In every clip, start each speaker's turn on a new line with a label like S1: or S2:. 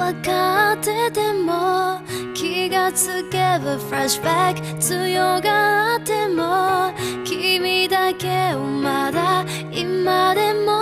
S1: 分かってても気がつけばフラッシュバック強がっても君だけをまだ今でも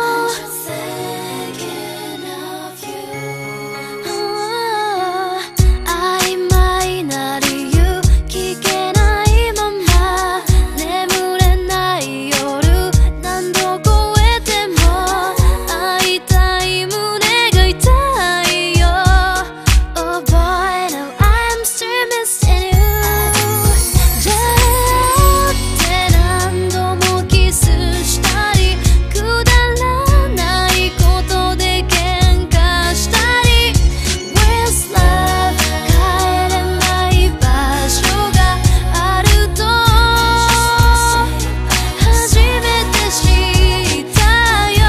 S1: 曖昧な理由聞けないまま眠れない夜何度超えても会いたい胸が痛いよ Oh boy no I'm still missing you じゃあって何度もキスしたりくだらないことで喧嘩したり Where's love 帰れない場所があると初めて知ったよ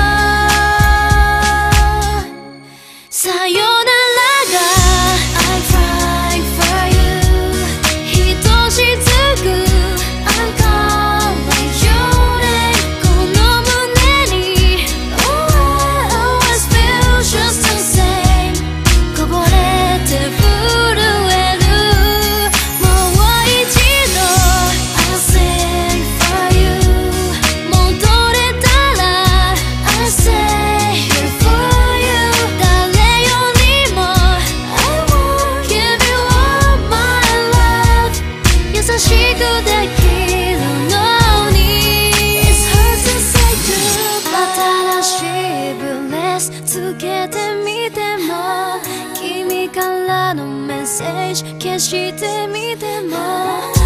S1: さよならが I cry for you ひとしずく I'm calling your name この胸に Oh I always feel just the same こぼれて震えるもう一度 I'll sing for you 戻れたら I'll stay here for you 誰よりも I won't give you all my love 優しくできるのに It's hard to say goodbye 新しいブレスつけてみても君からのメッセージ消してみても